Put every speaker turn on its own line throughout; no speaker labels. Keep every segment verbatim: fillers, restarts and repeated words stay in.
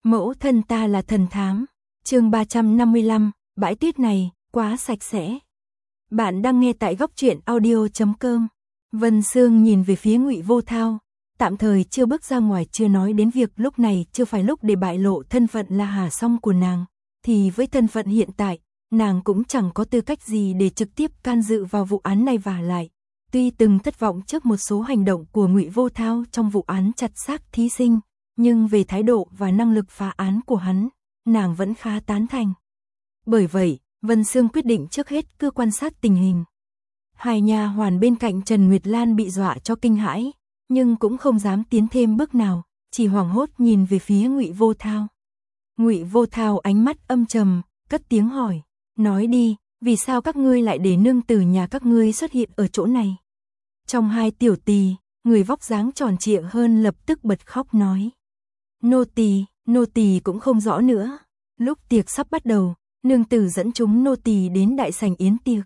Mẫu thân ta là thần thám. Chương ba trăm năm mươi lăm, bãi tuyết này quá sạch sẽ. Bạn đang nghe tại góc truyện audio chấm com. Vân Sương nhìn về phía Ngụy Vô Thao, tạm thời chưa bước ra ngoài, chưa nói đến việc lúc này chưa phải lúc để bại lộ thân phận là Hà Song của nàng, thì với thân phận hiện tại, nàng cũng chẳng có tư cách gì để trực tiếp can dự vào vụ án này. Và lại, tuy từng thất vọng trước một số hành động của Ngụy Vô Thao trong vụ án chặt xác thí sinh, nhưng về thái độ và năng lực phá án của hắn, nàng vẫn khá tán thành. Bởi vậy, Vân Sương quyết định trước hết cứ quan sát tình hình. Hai nha hoàn bên cạnh Trần Nguyệt Lan bị dọa cho kinh hãi, nhưng cũng không dám tiến thêm bước nào, chỉ hoảng hốt nhìn về phía Ngụy Vô Thao. Ngụy Vô Thao ánh mắt âm trầm, cất tiếng hỏi, nói đi, vì sao các ngươi lại để nương tử nhà các ngươi xuất hiện ở chỗ này? Trong hai tiểu tỳ, người vóc dáng tròn trịa hơn lập tức bật khóc nói, nô tỳ, nô tỳ cũng không rõ nữa. Lúc tiệc sắp bắt đầu, nương tử dẫn chúng nô tỳ đến đại sảnh yến tiệc.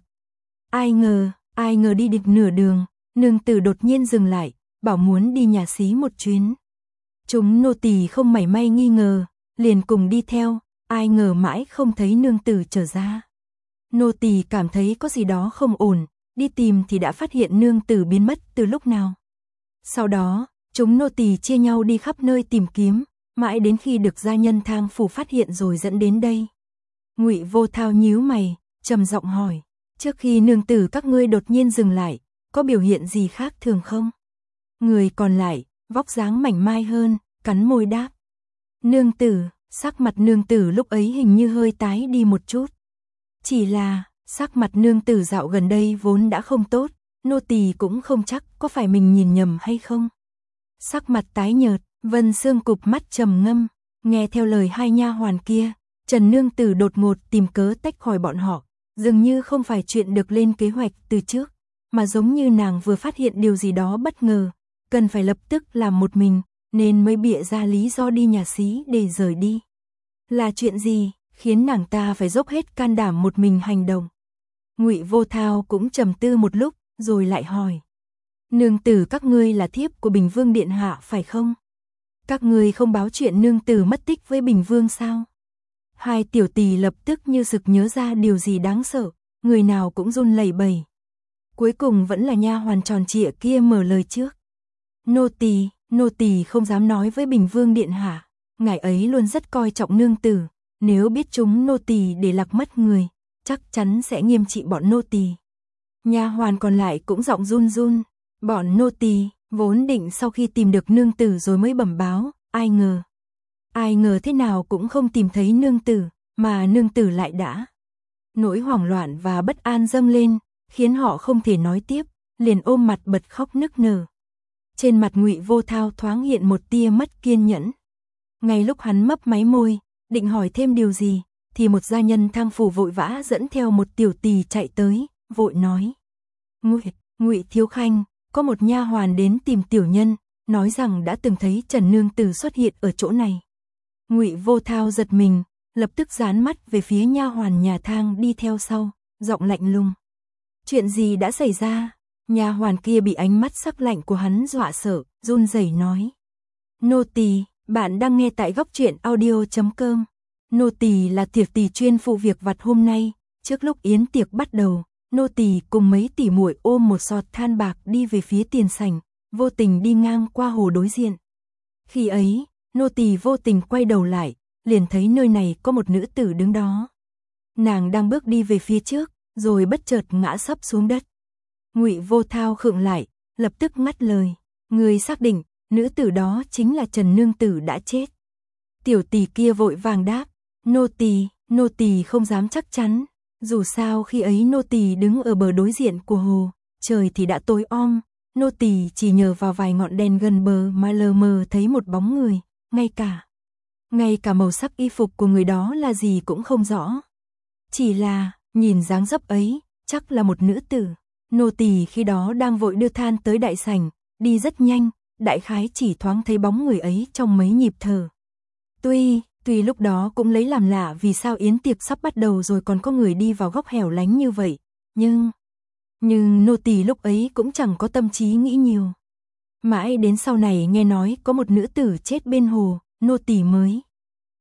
Ai ngờ, ai ngờ đi được nửa đường, nương tử đột nhiên dừng lại, bảo muốn đi nhà xí một chuyến. Chúng nô tỳ không mảy may nghi ngờ, liền cùng đi theo, ai ngờ mãi không thấy nương tử trở ra. Nô tỳ cảm thấy có gì đó không ổn, đi tìm thì đã phát hiện nương tử biến mất từ lúc nào. Sau đó, chúng nô tỳ chia nhau đi khắp nơi tìm kiếm, mãi đến khi được gia nhân Thang phủ phát hiện rồi dẫn đến đây. Ngụy Vô Thao nhíu mày, trầm giọng hỏi, trước khi nương tử các ngươi đột nhiên dừng lại, có biểu hiện gì khác thường không? Người còn lại, vóc dáng mảnh mai hơn, cắn môi đáp, nương tử, sắc mặt nương tử lúc ấy hình như hơi tái đi một chút. Chỉ là, sắc mặt nương tử dạo gần đây vốn đã không tốt, nô tỳ cũng không chắc có phải mình nhìn nhầm hay không. Sắc mặt tái nhợt, Vân Sương cụp mắt trầm ngâm, nghe theo lời hai nha hoàn kia, Trần nương tử đột ngột tìm cớ tách khỏi bọn họ, dường như không phải chuyện được lên kế hoạch từ trước, mà giống như nàng vừa phát hiện điều gì đó bất ngờ, cần phải lập tức làm một mình, nên mới bịa ra lý do đi nhà xí để rời đi. Là chuyện gì khiến nàng ta phải dốc hết can đảm một mình hành động? Ngụy Vô Thao cũng trầm tư một lúc, rồi lại hỏi, nương tử các ngươi là thiếp của Bình Vương điện hạ phải không? Các ngươi không báo chuyện nương tử mất tích với Bình Vương sao? Hai tiểu tỳ lập tức như sực nhớ ra điều gì đáng sợ, người nào cũng run lẩy bẩy. Cuối cùng vẫn là nha hoàn tròn trịa kia mở lời trước. Nô tỳ, nô tỳ không dám nói với Bình Vương điện hạ, ngài ấy luôn rất coi trọng nương tử, nếu biết chúng nô tỳ để lạc mất người, chắc chắn sẽ nghiêm trị bọn nô tỳ. Nha hoàn còn lại cũng giọng run run, bọn nô tỳ vốn định sau khi tìm được nương tử rồi mới bẩm báo, ai ngờ, ai ngờ thế nào cũng không tìm thấy nương tử, mà nương tử lại đã. Nỗi hoảng loạn và bất an dâng lên, khiến họ không thể nói tiếp, liền ôm mặt bật khóc nức nở. Trên mặt Ngụy Vô Thao thoáng hiện một tia mất kiên nhẫn. Ngay lúc hắn mấp máy môi, định hỏi thêm điều gì, thì một gia nhân Thang phủ vội vã dẫn theo một tiểu tỳ chạy tới, vội nói, Ngụy, Ngụy thiếu khanh, có một nha hoàn đến tìm tiểu nhân, nói rằng đã từng thấy Trần nương tử xuất hiện ở chỗ này. Ngụy Vô Thao giật mình, lập tức dán mắt về phía nha hoàn nhà Thang đi theo sau, giọng lạnh lùng. Chuyện gì đã xảy ra? Nha hoàn kia bị ánh mắt sắc lạnh của hắn dọa sợ, run rẩy nói, nô tỳ, bạn đang nghe tại góc truyện audio chấm com. Nô tỳ là tiệc tỳ chuyên phụ việc vặt hôm nay, trước lúc yến tiệc bắt đầu, nô tỳ cùng mấy tỷ muội ôm một sọt than bạc đi về phía tiền sảnh, vô tình đi ngang qua hồ đối diện. Khi ấy, nô tỳ vô tình quay đầu lại, liền thấy nơi này có một nữ tử đứng đó. Nàng đang bước đi về phía trước, rồi bất chợt ngã sấp xuống đất. Ngụy Vô Thao khựng lại, lập tức ngắt lời, người xác định, nữ tử đó chính là Trần nương tử đã chết. Tiểu tỳ kia vội vàng đáp, nô tỳ, nô tỳ không dám chắc chắn, dù sao khi ấy nô tỳ đứng ở bờ đối diện của hồ, trời thì đã tối om, nô tỳ chỉ nhờ vào vài ngọn đèn gần bờ mà lờ mờ thấy một bóng người, ngay cả ngay cả màu sắc y phục của người đó là gì cũng không rõ. Chỉ là, nhìn dáng dấp ấy, chắc là một nữ tử. Nô tỳ khi đó đang vội đưa than tới đại sảnh, đi rất nhanh, đại khái chỉ thoáng thấy bóng người ấy trong mấy nhịp thở. Tuy, tuy lúc đó cũng lấy làm lạ vì sao yến tiệc sắp bắt đầu rồi còn có người đi vào góc hẻo lánh như vậy, nhưng... Nhưng nô tỳ lúc ấy cũng chẳng có tâm trí nghĩ nhiều. Mãi đến sau này nghe nói có một nữ tử chết bên hồ, nô tỳ mới...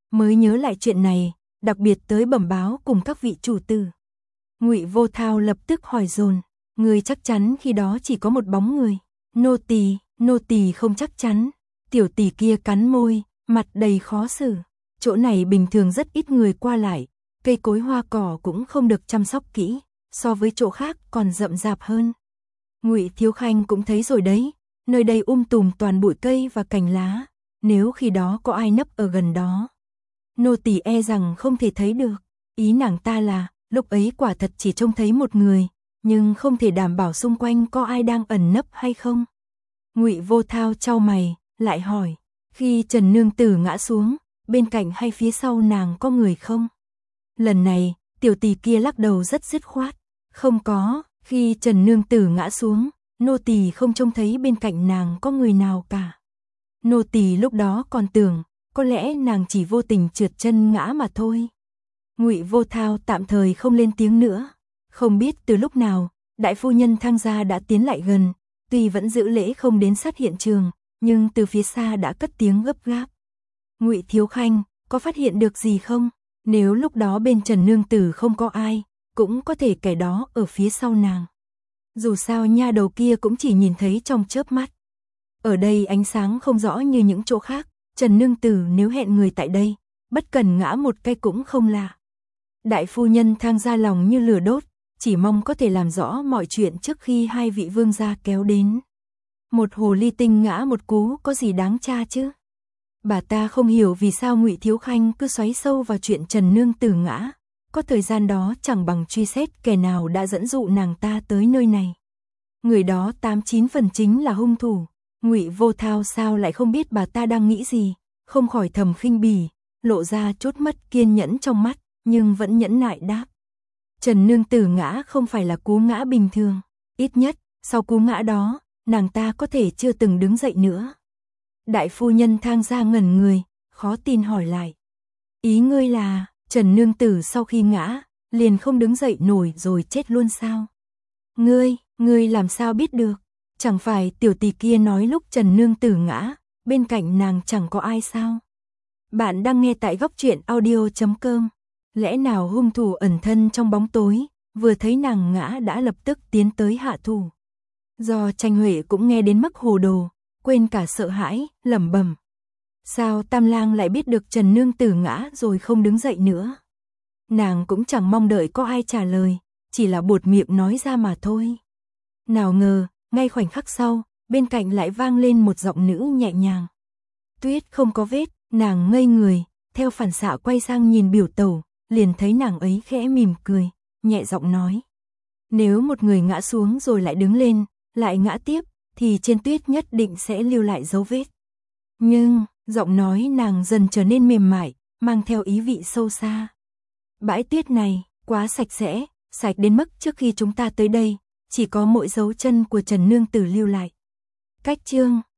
mới nhớ lại chuyện này, đặc biệt tới bẩm báo cùng các vị chủ tử. Ngụy Vô Thao lập tức hỏi dồn, người chắc chắn khi đó chỉ có một bóng người. Nô tỳ, nô tỳ không chắc chắn. Tiểu tỷ kia cắn môi, mặt đầy khó xử. Chỗ này bình thường rất ít người qua lại, cây cối hoa cỏ cũng không được chăm sóc kỹ, so với chỗ khác còn rậm rạp hơn. Ngụy Thiếu Khanh cũng thấy rồi đấy, nơi đây um tùm toàn bụi cây và cành lá, nếu khi đó có ai nấp ở gần đó, nô tỳ e rằng không thể thấy được. Ý nàng ta là, lúc ấy quả thật chỉ trông thấy một người, nhưng không thể đảm bảo xung quanh có ai đang ẩn nấp hay không. Ngụy Vô Thao chau mày, lại hỏi, khi Trần nương tử ngã xuống, bên cạnh hay phía sau nàng có người không? Lần này, tiểu tỷ kia lắc đầu rất dứt khoát, không có, khi Trần nương tử ngã xuống, nô tỳ không trông thấy bên cạnh nàng có người nào cả. Nô tỳ lúc đó còn tưởng, có lẽ nàng chỉ vô tình trượt chân ngã mà thôi. Ngụy Vô Thao tạm thời không lên tiếng nữa, không biết từ lúc nào, đại phu nhân Thang gia đã tiến lại gần, tuy vẫn giữ lễ không đến sát hiện trường, nhưng từ phía xa đã cất tiếng gấp gáp. Ngụy Thiếu Khanh, có phát hiện được gì không? Nếu lúc đó bên Trần nương tử không có ai, cũng có thể kẻ đó ở phía sau nàng. Dù sao nha đầu kia cũng chỉ nhìn thấy trong chớp mắt. Ở đây ánh sáng không rõ như những chỗ khác, Trần nương tử nếu hẹn người tại đây, bất cần ngã một cái cũng không lạ. Đại phu nhân Thang gia lòng như lửa đốt, chỉ mong có thể làm rõ mọi chuyện trước khi hai vị vương gia kéo đến. Một hồ ly tinh ngã một cú có gì đáng tra chứ? Bà ta không hiểu vì sao Ngụy Thiếu Khanh cứ xoáy sâu vào chuyện Trần nương tử ngã, có thời gian đó chẳng bằng truy xét kẻ nào đã dẫn dụ nàng ta tới nơi này. Người đó tám chín phần chính là hung thủ. Ngụy Vô Thao sao lại không biết bà ta đang nghĩ gì, không khỏi thầm khinh bỉ, lộ ra chốt mất kiên nhẫn trong mắt, nhưng vẫn nhẫn nại đáp. Trần nương tử ngã không phải là cú ngã bình thường, ít nhất, sau cú ngã đó, nàng ta có thể chưa từng đứng dậy nữa. Đại phu nhân Thang gia ngẩn người, khó tin hỏi lại. Ý ngươi là, Trần nương tử sau khi ngã, liền không đứng dậy nổi rồi chết luôn sao? Ngươi, ngươi làm sao biết được? Chẳng phải tiểu tỷ kia nói lúc Trần nương tử ngã, bên cạnh nàng chẳng có ai sao? Bạn đang nghe tại góc truyện audio chấm com. Lẽ nào hung thủ ẩn thân trong bóng tối, vừa thấy nàng ngã đã lập tức tiến tới hạ thủ? Do Tranh Huệ cũng nghe đến mức hồ đồ, quên cả sợ hãi, lẩm bẩm. Sao Tam Lang lại biết được Trần nương tử ngã rồi không đứng dậy nữa? Nàng cũng chẳng mong đợi có ai trả lời, chỉ là buột miệng nói ra mà thôi. Nào ngờ, ngay khoảnh khắc sau, bên cạnh lại vang lên một giọng nữ nhẹ nhàng. Tuyết không có vết, nàng ngây người, theo phản xạ quay sang nhìn biểu tẩu, liền thấy nàng ấy khẽ mỉm cười, nhẹ giọng nói. Nếu một người ngã xuống rồi lại đứng lên, lại ngã tiếp, thì trên tuyết nhất định sẽ lưu lại dấu vết. Nhưng, giọng nói nàng dần trở nên mềm mại, mang theo ý vị sâu xa. Bãi tuyết này, quá sạch sẽ, sạch đến mức trước khi chúng ta tới đây, chỉ có mỗi dấu chân của Trần nương tử lưu lại. Cách chương